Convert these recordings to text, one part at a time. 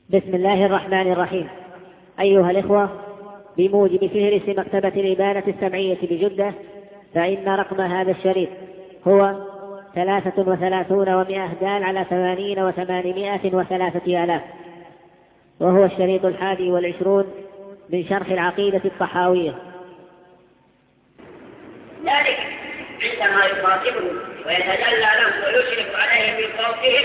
بسم الله الرحمن الرحيم. أيها الإخوة، بموجب فهرس مكتبة الإبانة السمعية بجدة، فإن رقم هذا الشريط هو 33 دال على 80 و803 آلاف، وهو الشريط 21 من شرح العقيدة الطحاوية. ذلك عندما يخاطبهم ويتجلى لهم ويشرف عليهم من فوقهم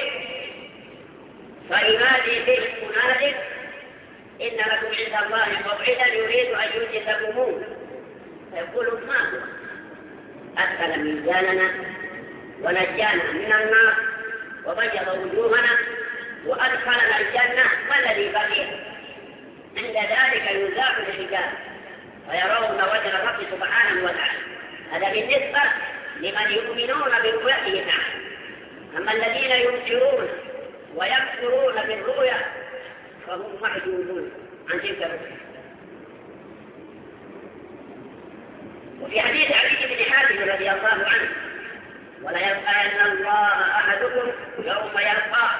فينادي فيهم مناد: إن لكم عند الله موعدا يريد أن ينجزكموه. فيقولون: ما هو؟ أدخل ميزاننا ونجانا من النار وبيض وجوهنا وأدخلنا الجنة، ما الذي بقي؟ عند ذلك يزاح الحجاب ويرون وجه الرب سبحانه وتعالى. هذا بالنسبة لمن يؤمنون برؤيته تعالى. أما الذين ينكرون ويكفرون بالرؤيا فهم محجوبون عن تلك الرؤيا. وفي حديث علي بن حاتم رضي الله عنه: ولا يلقين الله أحدكم يوم يلقاه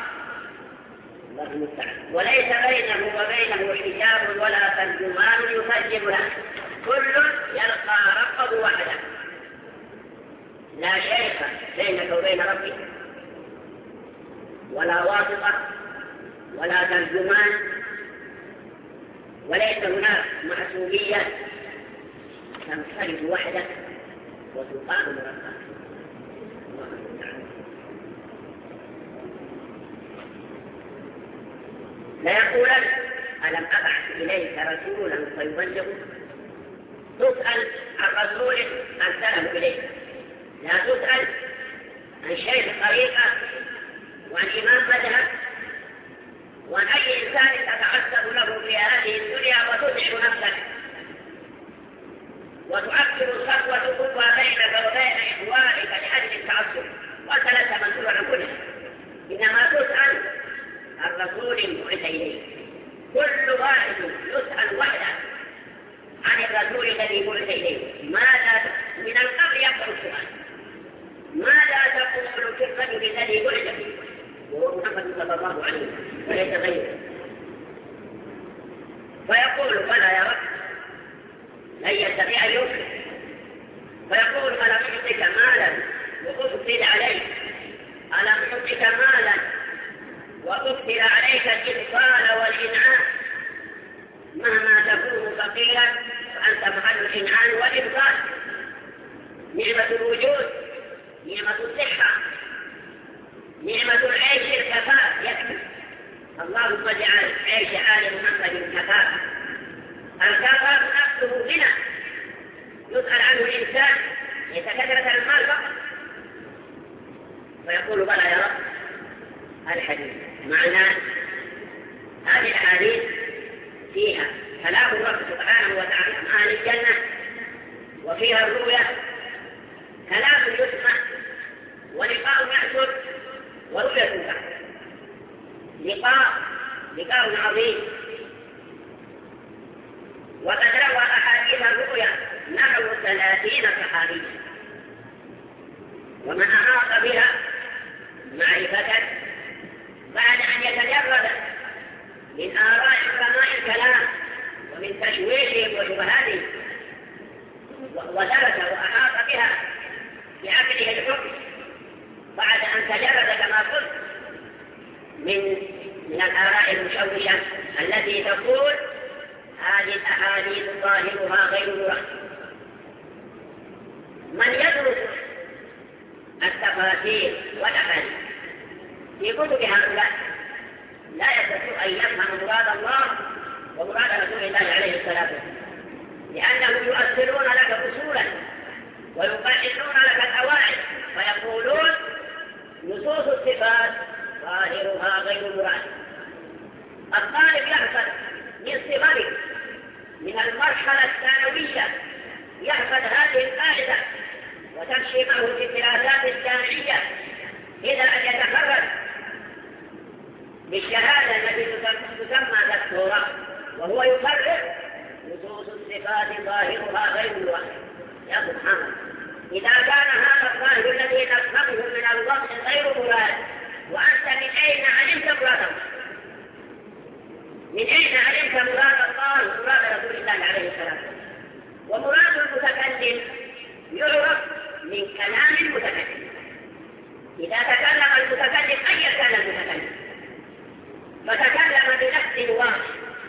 وليس بينه وبينه حجاب ولا ترجمان يكذب له، كل يلقى ربه وحده، لا شيخ بينك وبين ربك ولا واسطة ولا ترجمان، وليس هناك محسوبية، تنفرد وحدك وتقام ربك. ليقولن: ألم أبعث إليك رسولا فيبلغك؟ تسأل عن رسول أرسله إليك، لا تسأل عن شيخ طريقة وعن إمام مذهب وعن أي إنسان تتعذب له في هذه الدنيا وتدعو نفسك وتؤكد الصفوة القوى بينك وبين إخوانك لأجل التعصب، وأنت لست مسؤولا عن كله، إنما تسأل عن رسول بعث إليك. كل واحد يسأل وحده عن الرسول الذي بعث إليه. ماذا من القبر يبدأ السؤال: ماذا تقول في الرجل الذي بعث فيه؟ وهو محمد صلى الله عليه وسلم وليس غيره. فيقول: بلى يا رب، لن يستطيع أن ينكر. فيقول: ألم أعطك مالا وأفضل عليك؟ ألم أعطك مالا وأفضل عليك الإبطال والإنعام؟ مهما تكون فقيرا فأنت محل الإنعام والإبطال. نعمة الوجود، نعمة الصحة، نعمة العيش الكفاف يكفي. اللهم اجعل عيش آل محمد كفاف. الكفاف نفسه غنى يسأل عنه الإنسان، ليس كثرة المال فقط. فيقول: بلى يا رب. الحديث معناه هذه الأحاديث فيها كلام الرب سبحانه وتعالى عن أهل الجنة، وفيها الرؤيا كلام يسمع ولقاء يحصل ورؤية تحصل. لقاء عظيم. وقد روى أحاديث الرؤيا نحو 30 صحابيا، ومن أحاط بها معرفة بعد أن يتجرد من آراء علماء الكلام ومن تشويشهم وشبهاتهم ودرس وأحاط بها بعقله الحكم، بعد أن تجرد كما قلت من الآراء المشوشة التي تقول هذه الأحاديث ظاهرها غير مراد. من يدرس التفاسير والأحاديث في كتب هؤلاء لا يستطيع أن يفهم مراد الله ومراد رسول الله عليه الصلاة والسلام، لأنهم يؤثرون لك أصولا ويقعدون لك القواعد، فيقولون نصوص الصفات ظاهرها غير مراد. الطالب يحفظ من صغره من المرحلة الثانوية، يحفظ هذه القاعدة وتمشي معه في الدراسات الجامعية إلى أن يتخرج بالشهادة التي تسمى دكتوراه، وهو يقرر نصوص الصفات ظاهرها غير مراد. يا سبحان الله، إذا كان هذا الظاهر الذي نفهمه من اللفظ غير مراد، وأنت من أين علمت مراده؟ من أين علمت مراد الله ومراد رسول الله عليه الصلاة والسلام؟ ومراد المتكلم يعرف من كلام المتكلم. إذا تكلم المتكلم أي كان المتكلم فتكلم بلفظ واحد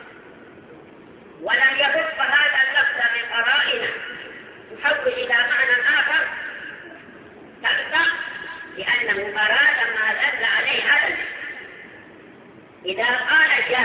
ولم يخص هذا اللفظ بقرائن تحول إلى معنى آخر تبقى لأنه أراد ما دل عليه هذا اللفظ. إذا قال جاء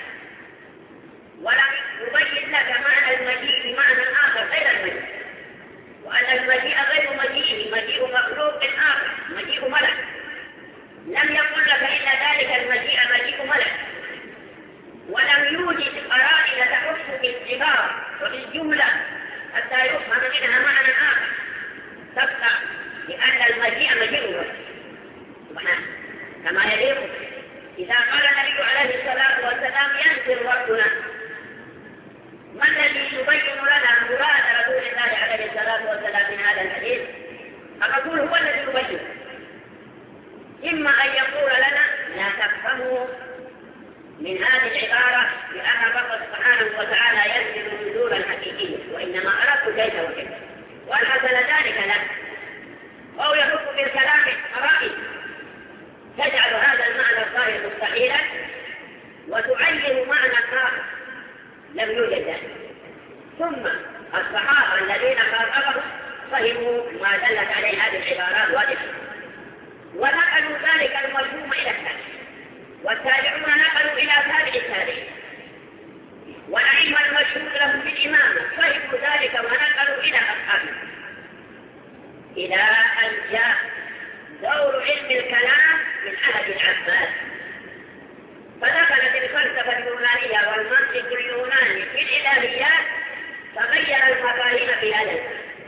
ولم يبين لك معنى المجيء بمعنى آخر غير المجيء، وأن المجيء غير مجيء، مجيء مخلوق آخر، مجيء ملك، لم يقل لك إلا ذلك المجيء مجيء ملك، ولم يوجد قرائن تحس بالعبارة وبالجملة حتى يفهم منها معنى آخر تبقى لأن المجيء مجيء ملك كما يليق. إذا قال النبي عليه الصلاة والسلام ينزل ربنا، ما الذي يبين لنا مراد رسول الله عليه الصلاة والسلام من هذا الحديث؟ الرسول هو الذي يبين. إما أن يقول لنا لا تفهموا من هذه العبارة لأن الله سبحانه وتعالى ينزل نزولا حقيقيا، وإنما أردت كيف وكيف وأنزل ذلك له، أو يحط بالكلام قرائن تجعل هذا المعنى الظاهر مستحيلا وتعين معنى آخر لم يوجد ذلك. ثم الصحابة الذين خاطبهم فهموا ما دلت عليه هذه العبارات واضحة ونقلوا ذلك المفهوم إلى التابعين، والتابعون نقلوا إلى تابع التابعين، والأئمة المشهود لهم بالإمامة فهموا ذلك ونقلوا إلى أصحابهم، إلى أن جاء دور علم الكلام من عهد العباس، فدخلت الفلسفة اليونانية والمنطق اليوناني في الإلهيات فغير المفاهيم في هذا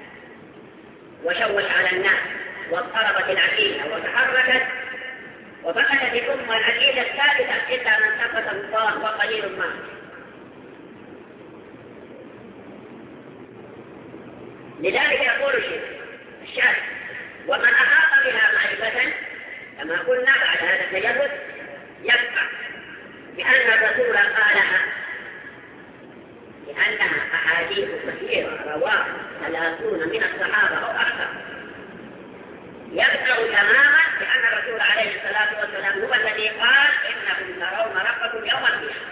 وشوش على الناس واضطربت العقيدة وتحركت وفقدت الأمة العقيدة الثابتة إلا من ثبت الله وقليل ما. لذلك يقول الشارع ومن أحاط بها معرفة كما قلنا بعد هذا التجرد يبقى بأن الرسول قالها لأنها أحاديث كثيرة رواها 30 من الصحابة أو أكثر، يبقى تماما بأن الرسول عليه الصلاة والسلام هو الذي قال إنكم ترون ربكم يوم القيامة.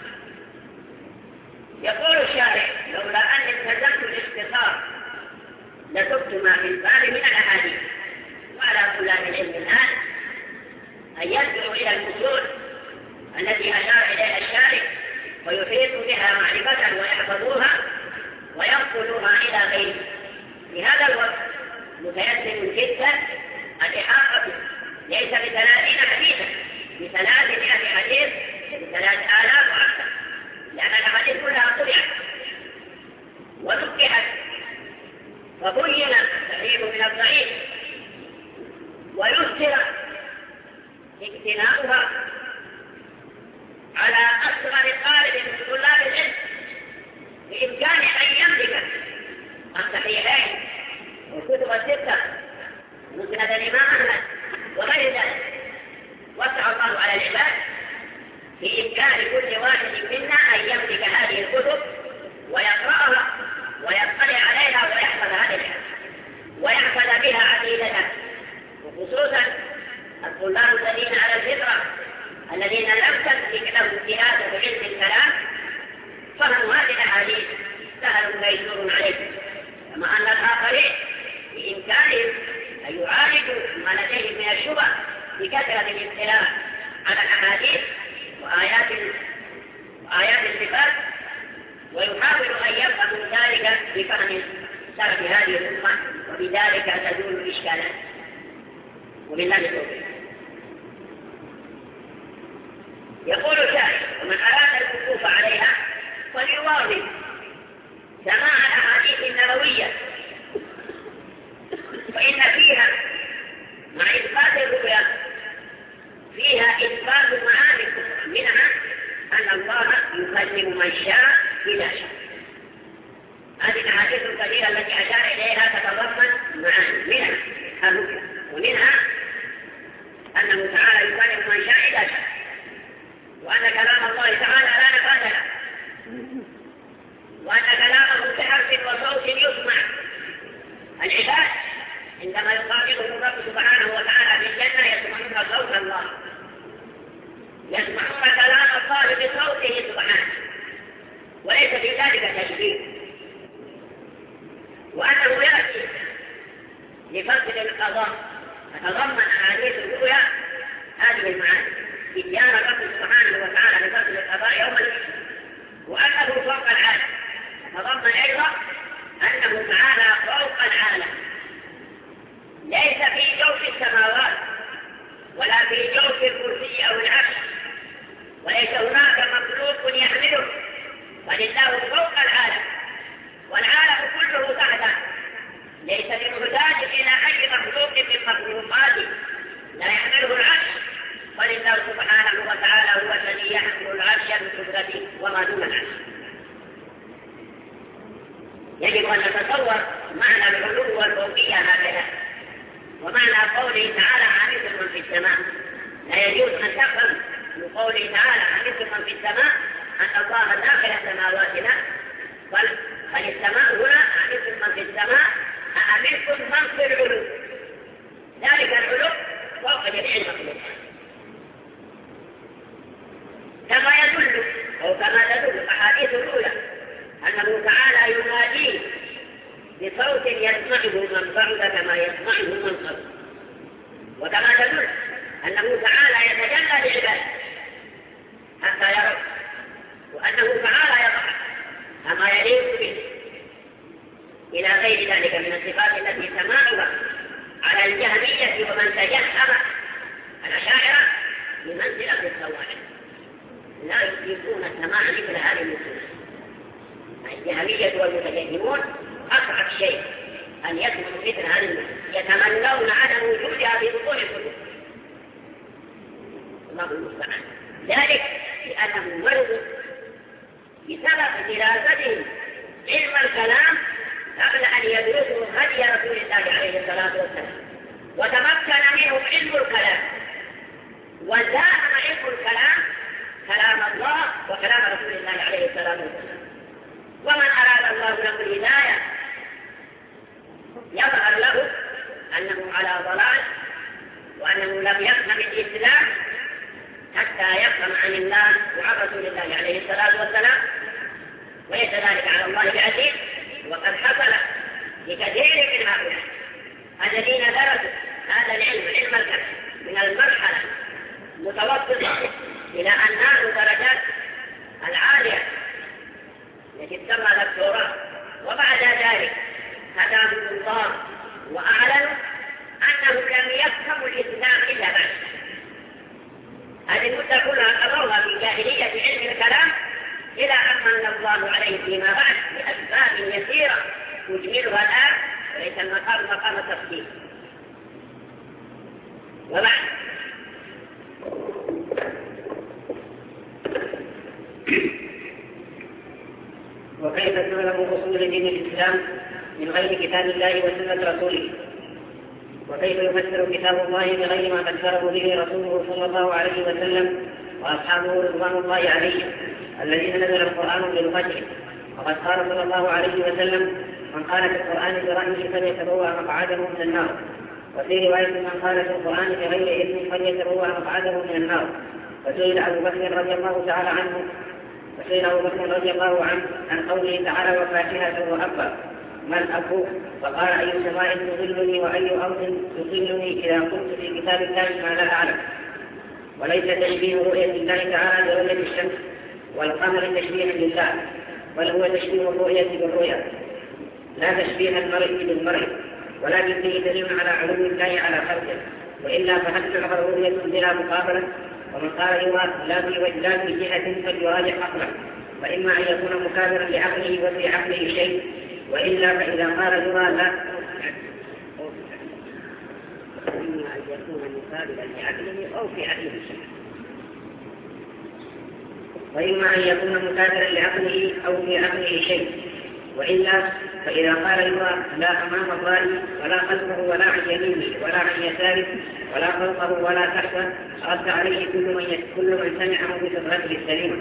يقول الشارع لولا أن التزمت الاختصار لتبت ما في الباب من الأحاديث، وعلى طلاب العلم الآن أن يرجعوا إلى الأصول التي أشار إليها الشارع ويحيطوا بها معرفة ويحفظوها وينقلوها إلى غيره. في هذا الوقت متيسر جدا الإحاطة ليس ب30 حديثا، ب300 حديث، ب3000 وأكثر، لأن الأحاديث كلها طبعت ونقحت وبين الصحيح من الضعيف ويسر اقتناؤها على أصغر طالب من طلاب العلم بإمكان أن يملك الصحيحين والكتب الستة مسند الإمام أحمد وغير ذلك. وسع الله على العباد بإمكان كل واحد منا أن يملك هذه الكتب ويقرأها ويطلع عليها ويحفظ هذه الحديث ويحفظ بها عقيدته، وخصوصا الطلاب الذين على الفطرة الذين لم تملك لهم سياسة علم الكلام فهم هذه الأحاديث سهل ميسور عليهم، كما أن الآخرين بإمكانهم أن يعالجوا ما لديهم من الشبه بكثرة الاطلاع على الأحاديث وآيات الصفات ويحاولوا أن يفهموا ذلك بفهم سلف هذه الأمة، وبذلك تزول الإشكالات. وبالله التوفيق. يقول الشاعر ومن أراد الوقوف عليها فليواظب سماع الأحاديث النبوية، فإن فيها مع إثبات الرؤيا فيها إثبات المعاني منها أن الله يكلم من شاء إذا شاء. هذه الأحاديث الكثيرة التي أشار إليها تتضمن معاني منها الرؤيا ومنها أنه تعالى يكلم من شاء إذا شاء، وأن كلام الله تعالى لا نفاذ له، الله، يسمعون كلام الله بصوته سبحانه، وليس في ذلك تشبيه، وأنه يأتي لفصل القضاء تتضمن أحاديث الرؤيا هذه المعاني، إتيان الرب سبحانه وتعالى لفصل القضاء يوم القيامة، وأنه فوق العالم، تضمن أيضا أنه تعالى فوق العالم، ليس في جوف السماوات ولا في جوف الكرسي أو العرش، وليس هناك مخلوق يحمله، بل الله فوق العالم، والعالم كله تحته، ليس بمحتاج إلى أي مخلوق من مخلوقاته لا يحمله العرش، بل الله سبحانه وتعالى هو الذي يحمل العرش بقدرته وما دون العرش. يجب أن نتصور معنى العلو والفوقية هكذا، ومعنى قوله تعالى عامل من في السماء، لا يجوز أن تفهم من قوله تعالى عامل من في السماء أن الله داخل سماواتنا، بل السماء هنا عامل من في السماء أأمنكم من في العلو، ذلك العلو فوق جميع المخلوقات، كما يدل أو كما تدل أحاديث الأولى أنه تعالى يناديه بصوت يسمعه من بعد كما يسمعه من قرب، وكما تدل أنه تعالى يتجلى لعباده حتى يروا، وأنه تعالى يضع كما يليق به، إلى غير ذلك من الصفات التي سماعها على الجهمية ومن تجهم الأشاعرة بمنزلة الصواعق، لا يمكنون السماع مثل هذه النصوص. الجهمية والمتجهمون أصعب شيء أن يسمعوا مثل هذه النصوص، يتمنون عدم وجودها في بطون الكتب، الله المستعان. ذلك لأنهم مرضوا بسبب دراستهم علم الكلام قبل أن يدرسوا هدي رسول الله عليه الصلاة والسلام، وتمكن منهم علم الكلام، وزاحم علم الكلام كلام الله وكلام رسول الله عليه الصلاة والسلام. ومن أراد الله له الهداية يظهر له أنه على ضلال، وأنه لم يفهم الإسلام حتى يفهم عن الله وعن رسول الله عليه الصلاة والسلام، وليس ذلك على الله بعزيز. وقد حصل لكثير من هؤلاء الذين درسوا هذا العلم، علم الكلام، من المرحلة المتوسطة إلى أن نالوا درجات العالية التي تسمى دكتوراه، وبعد ذلك هداهم الله وأعلنوا أنهم لم يفهموا الإسلام إلا بعد هذه المدة كلها قضوها في جاهلية علم الكلام، إلى أن من الله عليه فيما بعد بأسباب يسيرة تجملها الآن، وليس المقام مقام التفصيل. وبعد وكيف تعلم أصول دين الإسلام من غير كتاب الله وسنة رسوله؟ وكيف يفسر كتاب الله بغير ما فسره به رسوله صلى الله عليه وسلم وأصحابه رضوان الله عليهم الذين نزل القرآن بلغتهم؟ وقد قال صلى الله عليه وسلم: من قال في القرآن برأيه فليتبوأ مقعده من النار. وفي رواية: من قال في القرآن بغير إذن فليتبوأ مقعده من النار. وسئل أبو بكر رضي الله تعالى عنه عن قوله تعالى: وفاكهة وأبا، ما الأب؟ فقال: أي سماء تظلني وأي أرض تظلني إذا قلت في كتاب الله ما لا أعلم. وليس تشبيه رؤية الله تعالى برؤية الشمس والقمر تشبيها لله، بل هو تشبيه الرؤية بالرؤية، لا تشبيه المرء بالمرء، ولكن فيه دليل على علو الله على خلقه، وإلا فهل تعبر رؤية بلا مقابلة؟ ومن قال يرى لا في جهة فليراجع عقله، فإما أن يكون مكابرا لعقله وفي عقله شيء، وإلا فإذا قال يرى لا، إما أن يكون مكابرا لعقله أو في عقله شيء، وإما أن يكون مكابرا لعقله أو في عقله شيء، وإلا فإذا قال يرى لا أمام الرأي ولا خلفه ولا عن يمينه ولا عن يساره ولا فوقه ولا تحته، رد عليه كل من سمعه بفطرته السليمة.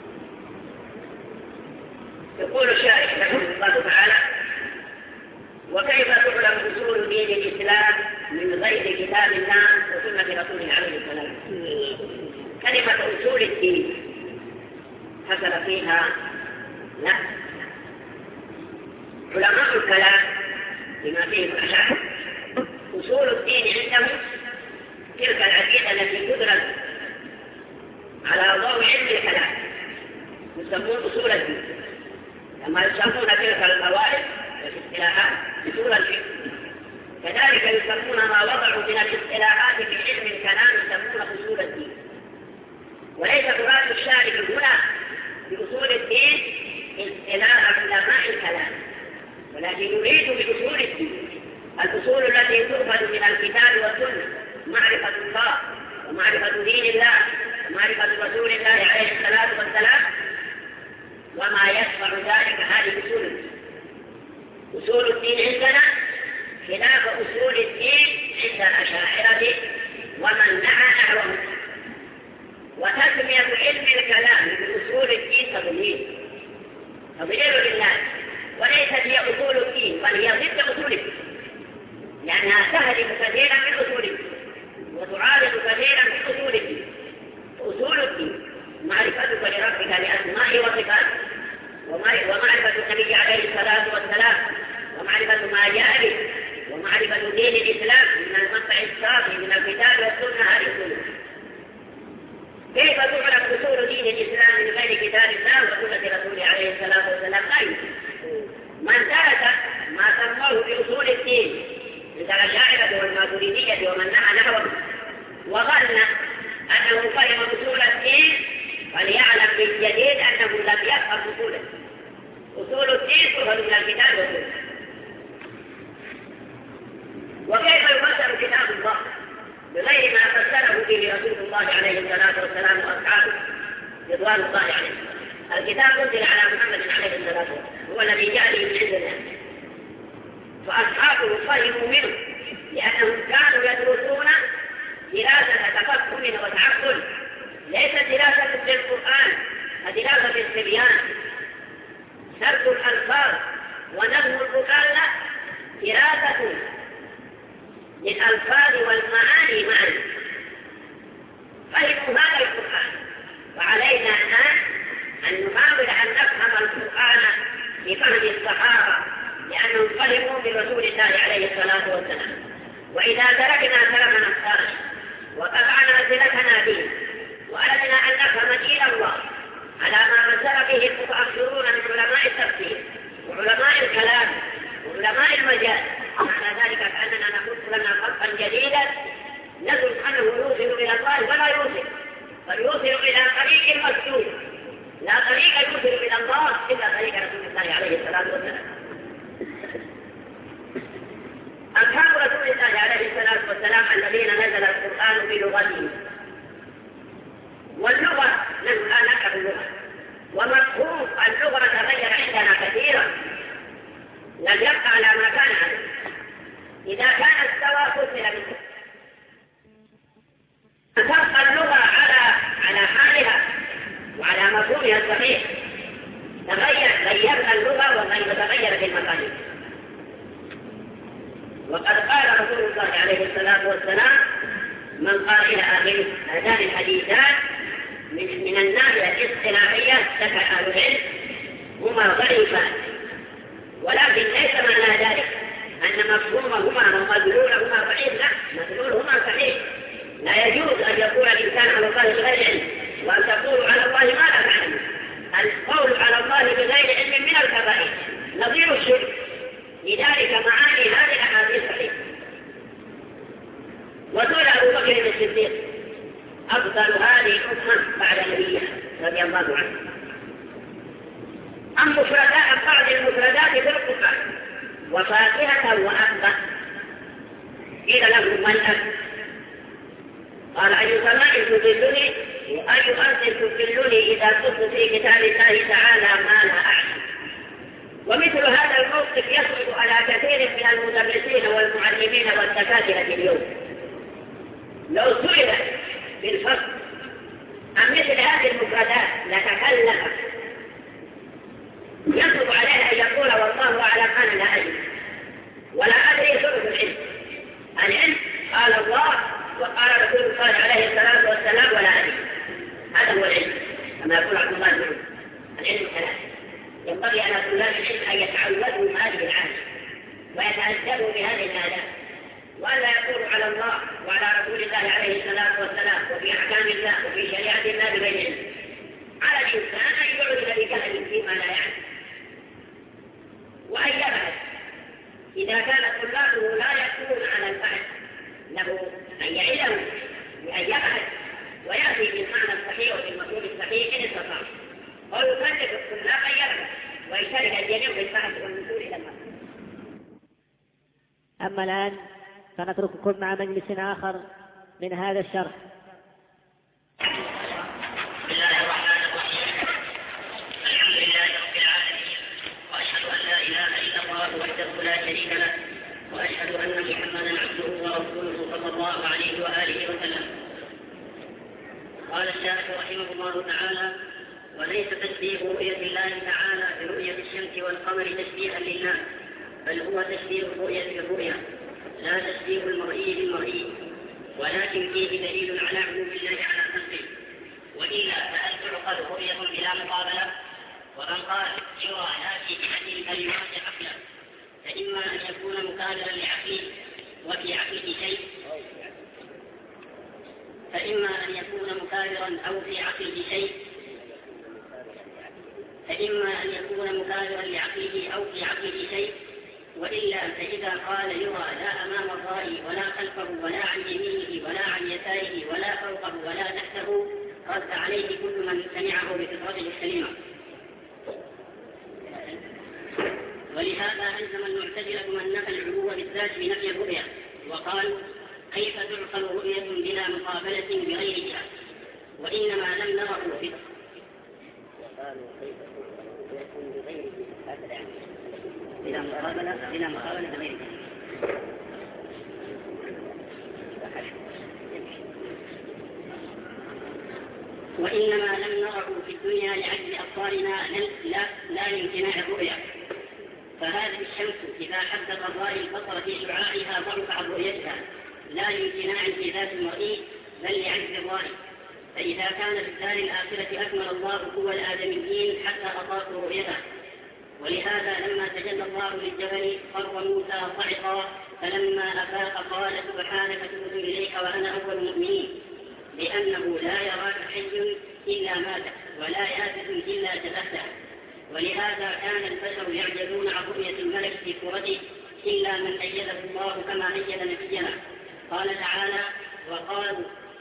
يقول الشاعر رحمه الله تعالى: وكيف تعلم أصول دين الإسلام من غير كتاب الله وسنة رسوله عليه السلام؟ كلمة أصول الدين حصل فيها لا علماء الكلام بما فيه الأشاعرة أصول الدين عندهم تلك العقيدة التي تدرس على ضوء علم الكلام يسمون أصول الدين، كما يسمون تلك القواعد والاصطلاحات أصول الفقه، كذلك يسمون ما وضعوا من الاصطلاحات في علم الكلام يسمون أصول الدين. وليس مراد الشارع هنا بأصول الدين اصطلاح علماء الكلام، ولكن يريد بأصول الدين الأصول التي تؤخذ من الكتاب والسنة، معرفة الله ومعرفة دين الله ومعرفة رسول الله عليه الصلاة والسلام وما يشرع ذلك. هذه أصول الدين. أصول الدين عندنا خلاف أصول الدين عند الأشاعرة ومن نحى نحوهم. وتسمية علم الكلام بأصول الدين تضليل للناس، وليست هي أصول الدين بل هي ضد أصول الدين، لأنها تهدم كثيرا من أصول الدين وتعارض كثيرا من أصول الدين. أصول الدين معرفتك لربك بأسمائه وصفاته، ومعرفة النبي عليه الصلاة والسلام، ومعرفة ما جاء به، ومعرفة دين الإسلام من المنطق الصافي من الكتاب والسنة. هذه الأصول. كيف تعرف أصول دين الإسلام من غير كتاب الله وسنة رسوله عليه الصلاة والسلام؟ لا يمكن. من ترك ما سموه بأصول الدين مثل الأشاعرة والماتريدية ومن نحى نحوهم وظن أنه فهم أصول الدين فليعلم بالجديد أنه لم يفهم أصوله. أصول الدين تؤخذ من الكتاب والسنة. وكيف يفسر كتاب الله بغير ما فسره به رسول الله عليه الصلاة والسلام وأصحابه رضوان الله عليهم؟ الكتاب أنزل على محمد عليه الصلاة والسلام، هو الذي جاء به من عند الله، فأصحابه فهموا منه لأنهم كانوا يدرسون دراسة تفكر وتعقل، ليست دراسة للقرآن ودراسة الصبيان. سرد الألفاظ ونظم القرآن لا، دراسة للألفاظ والمعاني معا. فهموا هذا القرآن، وعلينا الآن أن نحاول أن نفهم القرآن بفهم الصحابة لأنهم فهموا برسول الله عليه الصلاة والسلام. وإذا تركنا سلفنا الصالح وقطعنا صلتنا به وأردنا أن نفهم دين الله على ما مسر به المتأخرون من علماء التفسير وعلماء الكلام وعلماء المجال، معنى ذلك كأننا نخط لنا خطا جديدا نزل أنه يوصل إلى الله ولا يوصل، بل يوصل إلى طريق مسدود، لا طريق يوصل إلى الله إلا طريق رسول الله عليه الصلاة والسلام. أصحاب رسول الله عليه الصلاة والسلام الذين نزل القرآن بلغتهم، واللغة نحن الآن نعرف اللغة، ومفهوم اللغة تغير عندنا كثيرا، لم يبقى على ما كان عليه. إذا كان استوى فصل منه، تبقى اللغة على حالها وعلى مفهومها الصحيح. غيرنا اللغة وتغيرت المقادير. وقد قال رسول الله عليه الصلاة والسلام: من قال إلى آخره هذان الحديثان من الناحية الاصطلاحية ذكر أهل العلم هما ضعيفان، ولكن ليس معنى ذلك أن مفهومهما ومدلولهما ضعيف، لا، مدلولهما صحيح. لا يجوز أن يقول الإنسان على الله بغير علم وأن تقول على الله ما لا تعلم. القول على الله بغير علم من الكبائر نظير الشرك. لذلك معاني هذه الأحاديث صحيحة. وسئل أبو بكر الصديق: أفضل هذه الأمة بعد نبيها رضي الله عنه عن بعض المفردات في القرآن وفاكهة وأبا. قيل له: من أب؟ قال: أي سماء تذلني وأي أرض تذلني إذا كنت في كتاب الله تعالى ما لا أعلم. ومثل هذا الموقف يصعب على كثير من المدرسين والمعلمين والدكاترة اليوم. لو سئل في الفصل عن مثل هذه المفردات لتكلف، يصعب عليه أن يقول والله أعلم أنا لا أدري، أن يتعودوا هذه العادة ويتأدبوا بهذه الآداب، وألا يقولوا على الله وعلى رسول الله عليه الصلاة والسلام وفي أحكام الله وفي شريعة الله بغير علم. على الإنسان أن يعلن بجهل فيما لا يعلم، وأن يبحث إذا كان طلابه لا يكون على البحث له أن يعلم بأن يبحث ويأتي بالمعنى الصحيح وفي المفهوم الصحيح إن استطاع، ويكلف الطلاب أن يبحث ويشارك الجميع في البحث والوصول إلى المعنى. أما الآن فنترككم مع مجلس آخر من هذا الشرح. بسم الله الرحمن الرحيم. الحمد لله رب العالمين، وأشهد أن لا إله إلا الله وحده لا شريك له، وأشهد أن محمدا عبده ورسوله صلى الله عليه وآله وسلم. قال الشارح رحمه الله تعالى: وليس تشبيه رؤية الله تعالى برؤية الشمس والقمر تشبيها لله، بل هو تشبيه الرؤية بالرؤية، لا تشبيه المرئي بالمرئي، ولكن فيه دليل على علوم الله على خلقه. وإلا فهل تعقل رؤية بلا مقابلة؟ ومن قال يرى يأتي بهذه الكلمات عقلا، فإما أن يكون مكابرا لعقله وفي عقله شيء، أو في عقله شيء، وإلا فإذا قال يرى لا أمام الرأي ولا خلفه ولا عن يمينه ولا عن يساره ولا فوقه ولا تحته، رد عليه كل من سمعه بفطرته السليمة. ولهذا ألزم المعتزلة من نفى العلو بالذات بنفي الرؤية، وقال: كيف تعقل رؤية بلا مقابلة بغيرها؟ وإنما لم نره في بلا مقابلة بغيرها. وإنما لم نره في الدنيا لعجز أبصارنا لا لامتناع الرؤية. فهذه الشمس إذا حدث الرأي البصر في شعاعها ضعف عن رؤيتها، لا لامتناع التفات المرئي بل لعجز الرأي. فإذا كان في الدار الآخرة أكمل الله قوى الآدميين حتى أطاقوا رؤيته. ولهذا لما تجلى الله للجبل خر موسى صعقا، فلما أفاق قال: سبحانك تبت إليك وأنا أول المؤمنين، لأنه لا يراك حي إلا ماتك ولا يافت إلا جبهته. ولهذا كان البشر يعجزون عن رؤية الملك في صورته إلا من أيده الله كما أيد نبينا. قال تعالى: وقالوا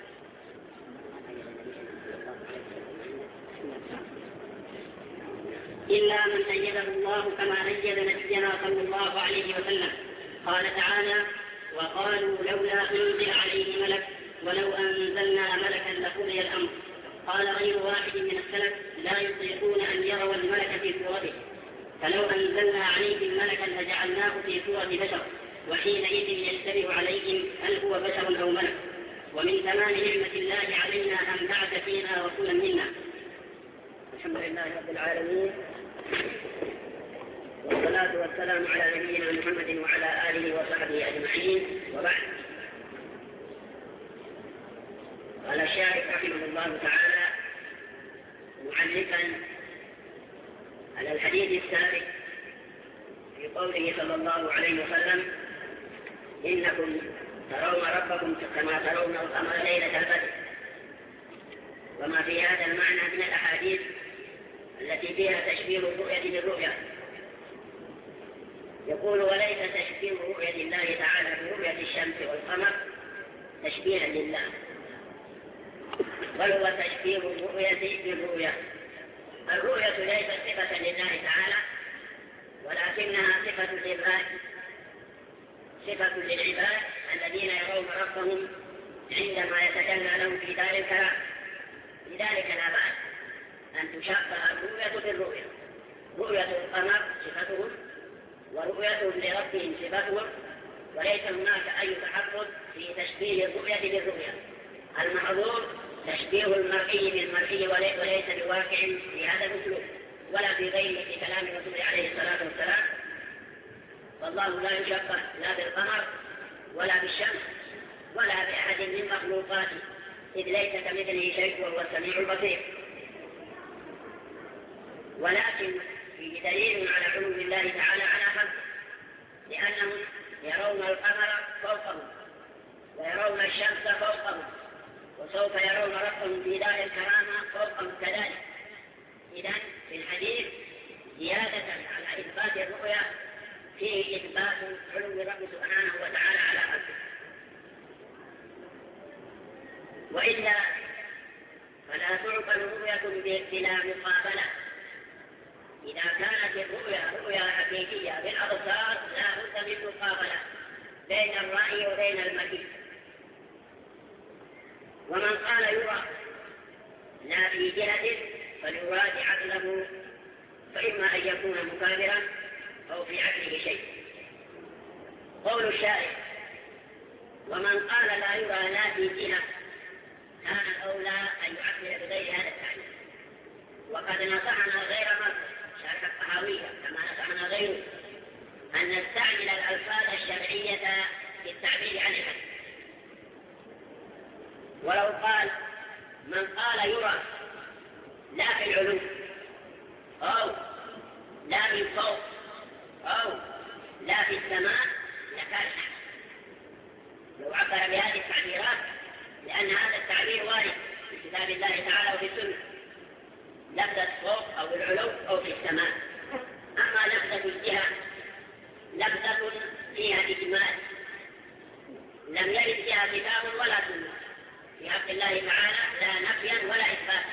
إلا من أيده الله كما أيد نبينا صلى الله عليه وسلم. قال تعالى: وقالوا لولا أنزل عليه ملك ولو أنزلنا ملكا لقضي الأمر. قال غير واحد من السلف: لا يطيقون أن يروا الملك في صورته، فلو أنزلنا عليهم ملكا لجعلناه في صورة بشر، وحينئذ يشتبه عليهم هل هو بشر أو ملك. ومن تمام نعمة الله علينا أن بعث فينا رسولا منا. الحمد لله رب العالمين، والصلاة والسلام على نبينا محمد وعلى آله وصحبه أجمعين، وبعد. قال الشارح رحمه الله تعالى معلقا على الحديث السابق في قوله صلى الله عليه وسلم: إنكم ترون ربكم كما ترون القمر ليلة البدر. وما في هذا المعنى من الأحاديث التي فيها تشبيه الرؤية بالرؤية. يقول: وليس تشبيه رؤية الله تعالى برؤية الشمس والقمر تشبيها لله، بل هو تشبيه الرؤية بالرؤية. الرؤية ليست صفة لله تعالى، ولكنها صفة للعباد الذين يرون ربهم عندما يتجلى لهم في دار الكلام. لذلك لا بأس أن تشبه الرؤية بالرؤية. رؤية القمر صفتهم، ورؤيتهم لربهم صفتهم، وليس هناك أي تحفظ في تشبيه الرؤية بالرؤية. المحظور تشبيه المرئي بالمرئي، وليس بواقع في هذا الأسلوب ولا في غيره في كلام الرسول عليه الصلاة والسلام. والله لا يشبه لا بالقمر ولا بالشمس ولا بأحد من مخلوقاته، إذ ليس كمثله شيء وهو السميع البصير. ولكن فيه دليل على علو الله تعالى على خلقه، لأنهم يرون القمر فوقهم ويرون الشمس فوقهم، وسوف يرون ربهم في دار الكرامة فوقهم كذلك. إذن في الحديث زيادة على إثبات الرؤيا فيه إثبات علو الرب سبحانه وتعالى على خلقه. وإلا فلا تعقل رؤية بلا مقابلة. إذا كانت الرؤيا رؤيا حقيقية بالأبصار لا بد من مقابلة بين الرأي وبين المكيف. ومن قال يرى لا في جهة فليراد عقله، فإما أن يكون مكابرا أو في عقله شيء. قول الشاعر: ومن قال لا يرى لا في جهة كان الأولى أن يعبر بغير هذا التعبير. وقد نصحنا غير مرة شرح الطحاوية كما نصحنا غيره أن نستعمل الألفاظ الشرعية في التعبير عن الحد. ولو قال من قال يرى لا في العلو أو لا من فوق أو لا في السماء لكان أحسن لو عبر بهذه التعبيرات، لأن هذا التعبير وارد في كتاب الله تعالى وفي السنة، لفظة فوق أو العلو أو في السماء. أما لفظة الجهة لفظة فيها إجمال لم يرد فيها كتاب ولا سنة في حق الله تعالى لا نفيا ولا إثباتا.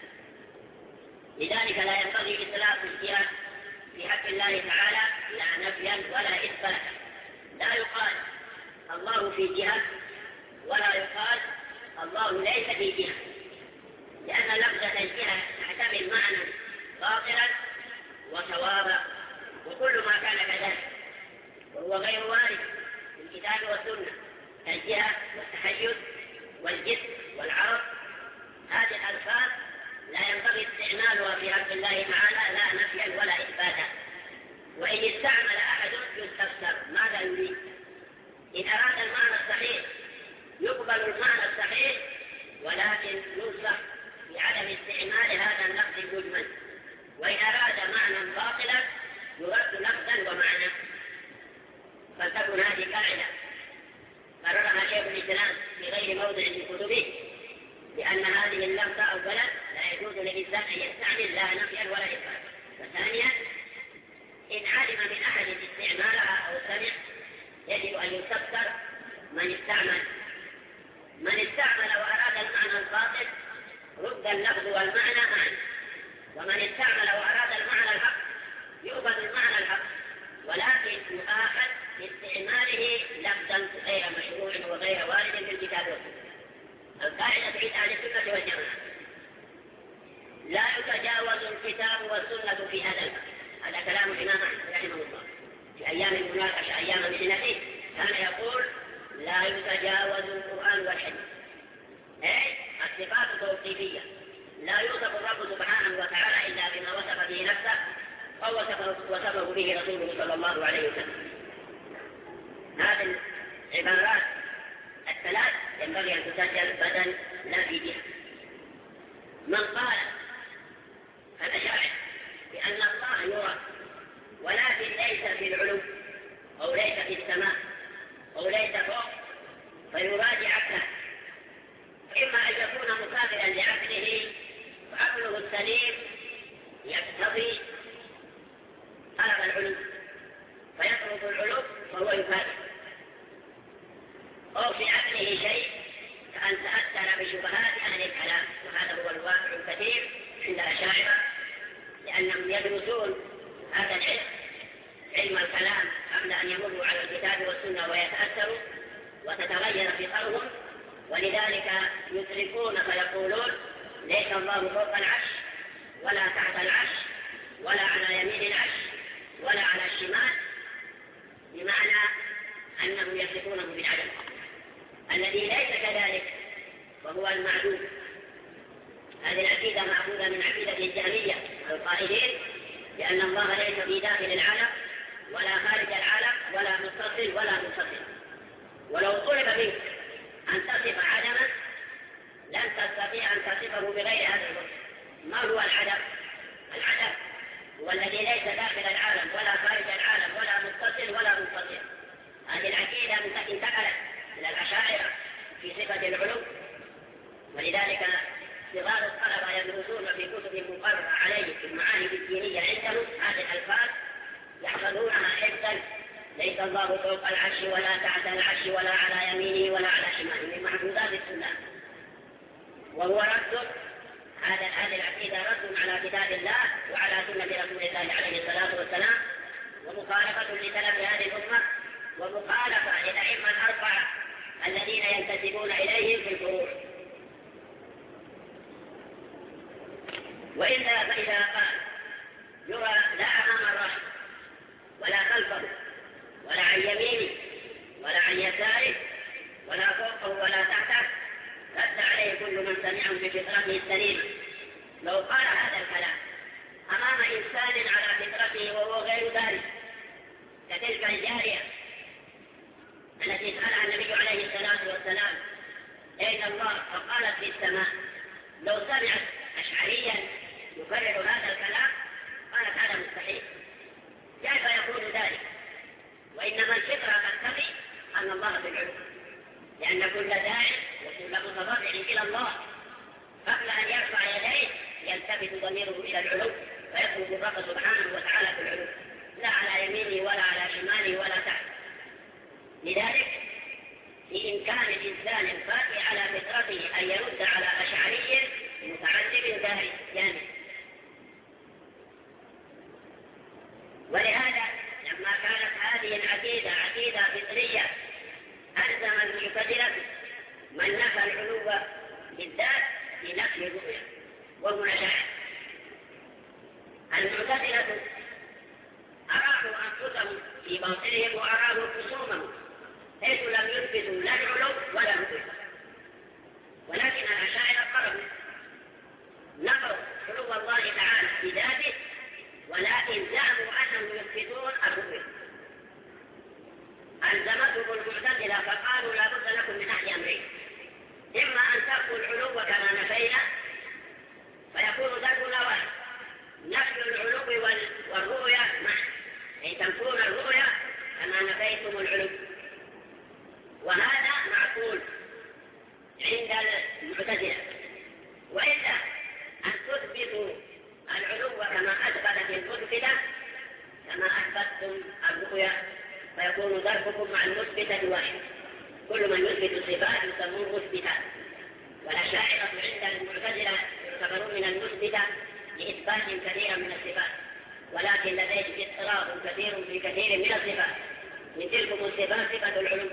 لذلك لا ينبغي إطلاق الجهة في حق الله تعالى لا نفيا ولا إثباتا. لا يقال الله في جهة ولا يقال الله ليس في جهة، لأن لفظة الجهة تحتمل معنى باطلا وصوابا، وكل ما كان كذلك وهو غير وارد في الكتاب والسنة كالجهة والتحيز والجسم والعرض. هذه الألفاظ لا ينبغي استعمالها في حق الله تعالى لا نفيا ولا إثباتا. وإن استعمل أحد يستفسر ماذا يريد. إن أراد المعنى الصحيح يقبل المعنى الصحيح، ولكن ينصح بعدم استعمال هذا اللفظ المجمل. وإن أراد معنى باطلا يرد لفظا ومعنى. فلتكن هذه قاعدة قررها شيخ الإسلام في غير موضع من كتبه، لأن هذه اللفظة أولا لا يجوز للإنسان أن يستعمل لا نفيا ولا إثباتا. وثانيا إن علم من أحد استعمالها أو سمع يجب أن يستفسر من استعمل وأراد المعنى الباطل رد اللفظ والمعنى معا، ومن استعمل وأراد المعنى الحق يؤخذ المعنى الحق، ولكن يؤاخذ باستعماله لفظا غير مشروع وغير وارد في الكتاب والسنة. القاعدة عند أهل السنة والجماعة لا يتجاوز الكتاب والسنة في هذا الباب. هذا كلام الإمام أحمد رحمه الله في أيام المناقشة أيام محنته كان يقول لا يتجاوز القرآن والحديث، أي الصفات التوقيفية لا يوصف الرب سبحانه وتعالى إلا بما وصف به نفسه أو وصفه به رسوله صلى الله عليه وسلم. هذه العبارات الثلاث ينبغي أن تسجل بدل لا في جهة. من قال الأشاعرة بأن الله يرى ولكن ليس في العلو أو ليس في السماء أو ليس فوق فيراجع عقله، إما أن يكون مكابرا لعقله وعقله السليم يقتضي طلب العلو فيطلب العلو وهو يكابر، أو في عقله شيء كأن تأثر بشبهات أهل الكلام، وهذا هو الواقع الكثير عند الأشاعرة، لأنهم يدرسون هذا العلم علم الكلام قبل أن يمروا على الكتاب والسنة ويتأثروا وتتغير فطرهم، ولذلك يدركون فيقولون ليس الله فوق العرش ولا تحت العرش ولا على يمين العرش ولا على الشمال، بمعنى أنهم يصفونه بالعدم الذي ليس كذلك وهو المعدوم. هذه العقيدة مأخوذة من عقيدة الجهمية القائلين بأن الله ليس في داخل العالم ولا خارج العالم ولا متصل ولا منفصل. ولو طلب منك أن تصف عدما لن تستطيع أن تصفه بغير هذا الوصف. ما هو العدم؟ العدم هو الذي ليس داخل العالم ولا خارج العالم ولا متصل ولا منفصل. هذه العقيدة انتقلت إلى الأشاعرة في صفة العلو، ولذلك صغار الطلبة يدرسون في كتب مقررة عليه في المعاهد الدينية عندهم هذه الألفاظ يحفظونها حفظا. ليس الله فوق العرش ولا تحت العرش ولا على يمينه ولا على شماله، من محفوظات السنة. وهو رد هذه العقيدة رد على كتاب الله وعلى سنة رسول الله عليه الصلاة والسلام، ومخالفة لسلف هذه الأمة، ومخالفة للأئمة الأربعة الذين ينتسبون إليهم في الفروع. وإلا فإذا قال يرى لا أمام الرأس ولا خلفه ولا عن يمينه ولا عن يساره ولا فوقه ولا تحته، رد عليه كل من سمعه بفطرته السليمة. لو قال هذا الكلام أمام إنسان على فطرته وهو غير ذلك، كتلك الجارية التي سألها النبي عليه الصلاة والسلام أين الله فقالت في السماء، لو سمعت أشعريا يكرر هذا الكلام قالت هذا مستحيل، كيف يكون ذلك؟ وإنما الفطرة تقتضي أن الله في العلو، لأن كل داع وكل متضرع إلى الله قبل أن يرفع يديه يلتفت ضميره إلى العلو ويطلب الرب سبحانه وتعالى في العلو، لا على يمينه ولا على شماله ولا تحت. لذلك في إمكان الإنسان الفاتح على فطرته أن يرد على أشعري متعجب داهي جامد. ولهذا لما كانت هذه العقيدة عقيدة فطرية ألزم المعتزلة من نفى العلو بالذات بنفي الرؤية وهو الأشاعرة. المعتزلة أراحوا أنفسهم في باطلهم وأراحوا خصومهم حيث لم يثبتوا لا العلو ولا الرؤية، ولكن الأشاعرة قرروا نفوا علو الله تعالى بذاته، ولكن زعموا أنهم يثبتون الرؤية. ألزمتهم المعتزلة فقالوا لا بد لكم من أحد أمرين، إما أن تأخذوا العلو كما نفينا فيكون ذلكنا واحد، نفي العلو والرؤية معا، أي تنفون الرؤية كما نفيتم العلو. وهذا معقول عند المعتزلة. وإلا أن تثبتوا العلو كما أثبتت المثبتة كما أثبتتم الرؤية، فيكون ضربكم مع المثبتة واحد، كل من يثبت الصفات يسمون مثبتات. والأشاعرة عند المعتزلة يعتبرون من المثبتة لإثبات كثيرا من الصفات، ولكن لديهم اضطراب كثير في كثير من الصفات. من تلكم الصفات صفة العلو،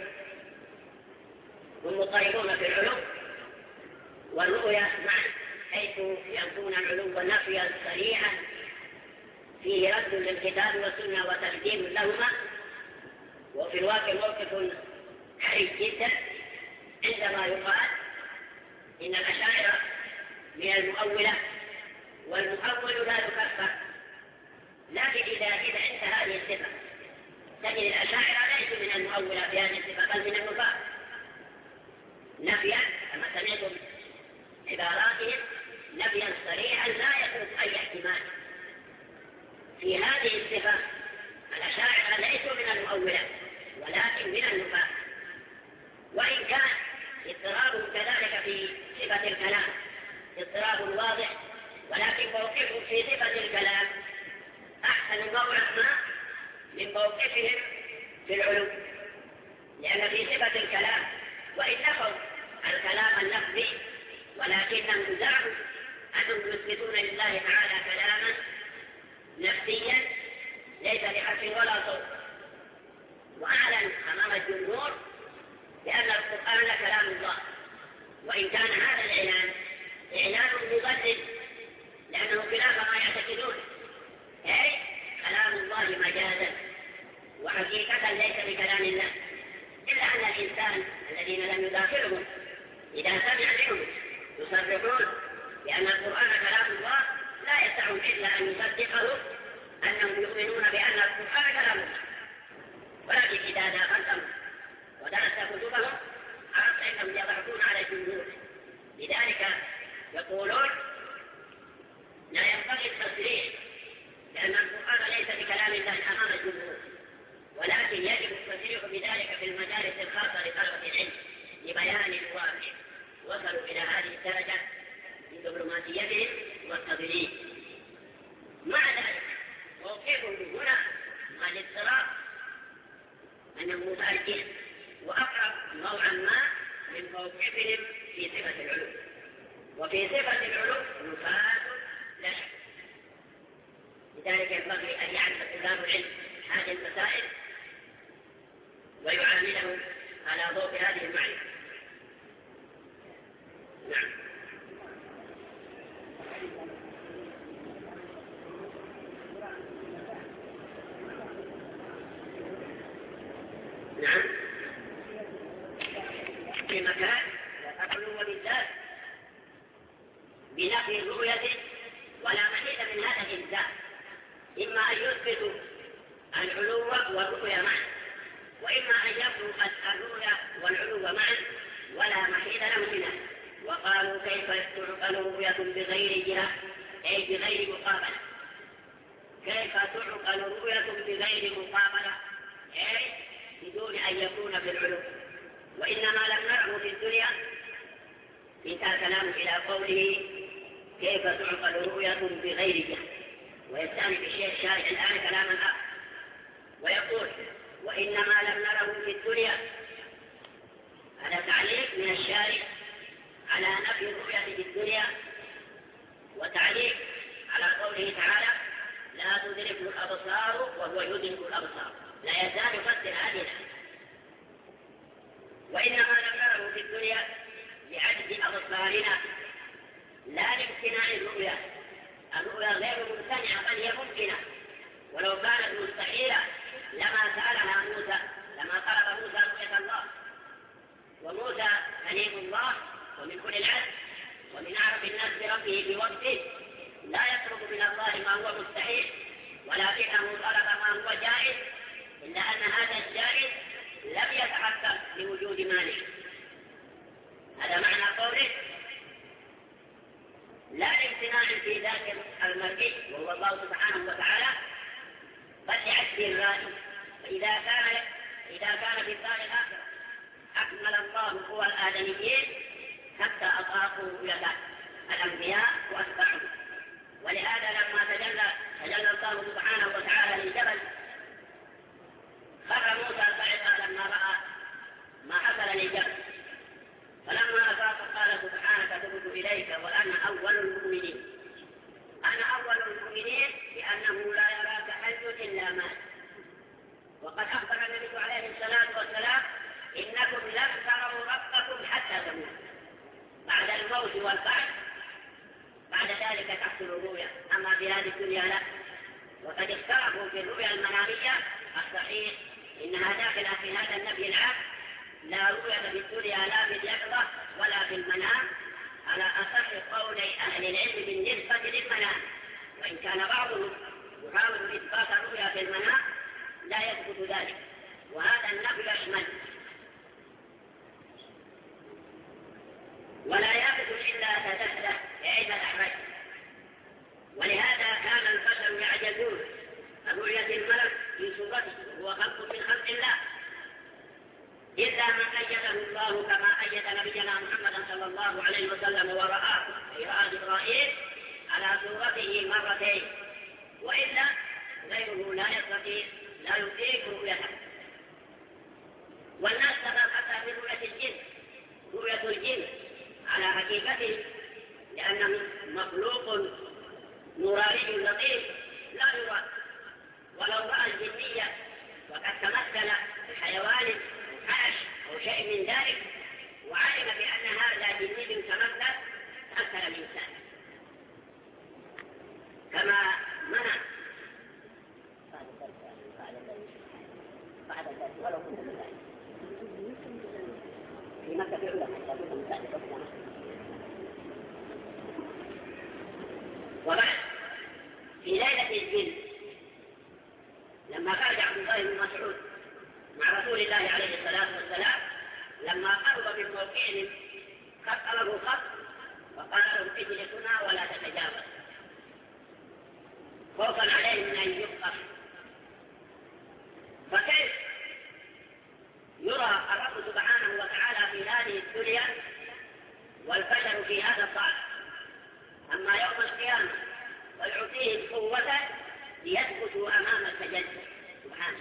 هم مضطربون في العلو والرؤية معا، حيث يكون العلو نفيا صريحا فيه رد للكتاب والسنة وتقديم لهما. وفي الواقع موقف حرج جدا عندما يقال إن الأشاعرة من المؤولة، والمؤول لا يكفر. لكن إذا عند هذه الصفة تجد الأشاعرة ليسوا من المؤولة في هذه الصفة بل من النفاق نفيا كما سمعتم عباراتهم، نفيا صريحا لا يترك أي احتمال. في هذه الصفة الأشاعرة ليسوا من المؤولة ولكن من النفاق، وإن كان اضطراب كذلك في صفة الكلام اضطراب واضح، ولكن موقفهم في صفة الكلام أحسن موقفا من موقفهم في العلو، لأن في صفة الكلام وإن نفوا الكلام اللفظي ولكنهم زعموا أنهم يثبتون لله تعالى كلاما نفسيا ليس بحرف ولا صوت، وأعلن أمام الجمهور بأن القرآن كلام الله. وإن كان هذا الإعلان إعلان مضلل لأنه خلاف ما يعتقدون، أي كلام الله مجازا وحقيقة ليس بكلام الله، إلا أن الإنسان الذين لم يداخلهم إذا سمع منهم يصرحون بأن القرآن كلام الله لا يسعهم إلا أن يصدقه أنهم يؤمنون بأن القرآن كلام الله. ولكن إذا داخلتهم ودرست كتبهم عرفت أنهم يضحكون على الجمهور. لذلك يقولون لا ينبغي التصريح لأن القرآن ليس بكلام الله أمام الجمهور، ولكن يجب التصريح بذلك في المجالس الخاصة لطلبة العلم لبيان الواقع. وصلوا إلى هذه الدرجة من دبلوماسيتهم والتضليل. مع ذلك موقفهم هنا مع الاضطراب أنه متأجل وأقرب نوعا ما من موقفهم في صفة العلوم. وفي صفة العلوم نفاذ لا شك. لذلك ينبغي أن يعرف طلاب العلم هذه المسائل ويعاملهم على ضوء هذه المعرفة. نعم. نعم. في مكان العلو بالذات بنفي الرؤية ولا محيط من هذا الإنسان، إما أن يثبتوا العلو والرؤية معا، وإما أن يبدو الرؤية والعلو معا ولا محيط له منها. وقالوا كيف تعقل رؤية بغير جهة أي بغير مقابلة؟ كيف تعقل رؤية بغير مقابلة أي بدون أن يكون بالعلو؟ وإنما لم نره في الدنيا. انتهى كلامه إلى قوله كيف تعقل رؤية بغير جهة، ويستأنف الشيخ الشارع الآن كلاما آخر ويقول وإنما لم نره في الدنيا. هذا تعليق من الشارع على نفي الرؤية في الدنيا، وتعليق على قوله تعالى لا تدرك الأبصار وهو يدرك الأبصار. لا يزال يفسر هذه الآية. وإنما لم نره في الدنيا لعجز أبصارنا لا لامتناع الرؤيا. الرؤيا غير ممتنعة بل هي ممكنة، ولو كانت مستحيلة لما سألها موسى، لما طلب موسى رؤية الله. وموسى كليم الله ومن أولي العزم ومن أعرف الناس بربه في وقته، لا يطلب من الله ما هو مستحيل، ولكنه طلب ما هو جائز، إلا أن هذا الجائز لم يتحقق لوجود مانع. هذا معنى قوله لا امتناع في ذاك المرئي وهو الله سبحانه وتعالى، بل لعجز الرائي. فإذا كان في الدار الآخرة أكمل الله قوى الآدميين حتى أطاقوا رؤية الأنبياء وأتباعهم. ولهذا لما تجلى الله سبحانه وتعالى للجبل خر موسى صعقا لما رأى ما حصل للجبل، فلما أفاق قال سبحانك تبت إليك وأنا أول المؤمنين. أنا أول المؤمنين لأنه لا يراك حي إلا مات. وقد أخبر النبي عليه الصلاة والسلام إنكم لن تروا ربكم حتى تموتوا. بعد الموت والبعث بعد ذلك تحصل الرؤيا، أما في هذه الدنيا لا. وقد اختلفوا في الرؤيا المنامية الصحيح إنها داخلة في هذا النفي العام، لا رؤية في الدنيا لا في اليقظة ولا في المنام، على أصح قولي أهل العلم بالنسبة للمنام. وإن كان بعضهم يحاول إثبات الرؤيا في المنام لا يثبت ذلك، وهذا النفي يشمل ولا يثبت إلا تتهدى عند الأحرج. ولهذا كان البشر يعجزون عن رؤية الملك في صورته وهو خلق من خلق الله، إلا من أيده الله كما أيد نبينا محمد صلى الله عليه وسلم ورآه في رأى جبرائيل على صورته مرتين، وإلا غيره لا يستطيع لا يطيق رؤيته. والناس تبقى في رؤية الجن، رؤية الجن على حقيقته لأنه مخلوق نوراني لطيف لا يرى. ولو رأى الجنية وقد تمثل بحيوان حاش أو شيء من ذلك وعلم بأن هذا جني تمثل الإنسان كما منع بعد ذلك ولو كنت مثال في مكة في علم. وبعد في ليلة الجن لما خرج عبد الله بن مسعود مع رسول الله عليه الصلاة والسلام، لما قرب من موقعهم خط له خط وقال له اجلسنا ولا تتجاوز. خوفا عليه من أن يفقر. فكيف يرى الرب سبحانه وتعالى في هذه الدنيا والبشر في هذا الضعف؟ أما يوم القيامة ويعطيهم قوة ليثبتوا أمام التجلي سبحانه.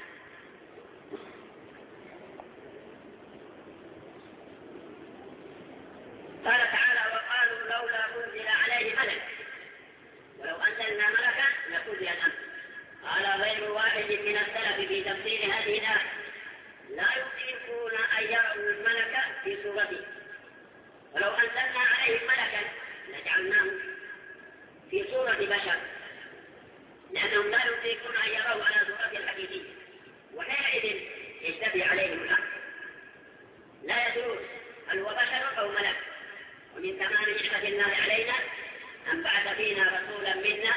قال تعالى: وقالوا لولا أنزل عليه ملك ولو أنزلنا ملكا لقضي الأمر. قال غير واحد من السلف في تفسير هذه الآية: لا يطيقون أن يروا الملك في صورته، ولو أنزلنا عليه ملكا لجعلناه في صورة بشر، لأنهم لا يطيقون أن يروا على صورته الحقيقية، وحينئذ يشتبه عليهم الأمر، لا يدرون هل هو بشر أو ملك. ومن تمام نعمة الله علينا أن بعث فينا رسولا منا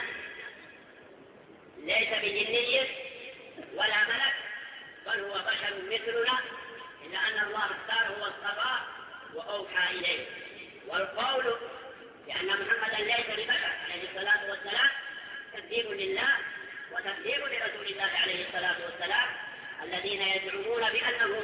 ليس بجني ولا ملك، بل هو بشر مثلنا، إلا أن الله اختاره واصطفاه وأوحى إليه. والقول لأن محمدا ليس ببشر عليه الصلاة والسلام تكذيب لله وتكذيب لرسول الله عليه الصلاة والسلام الذين يزعمون بأنه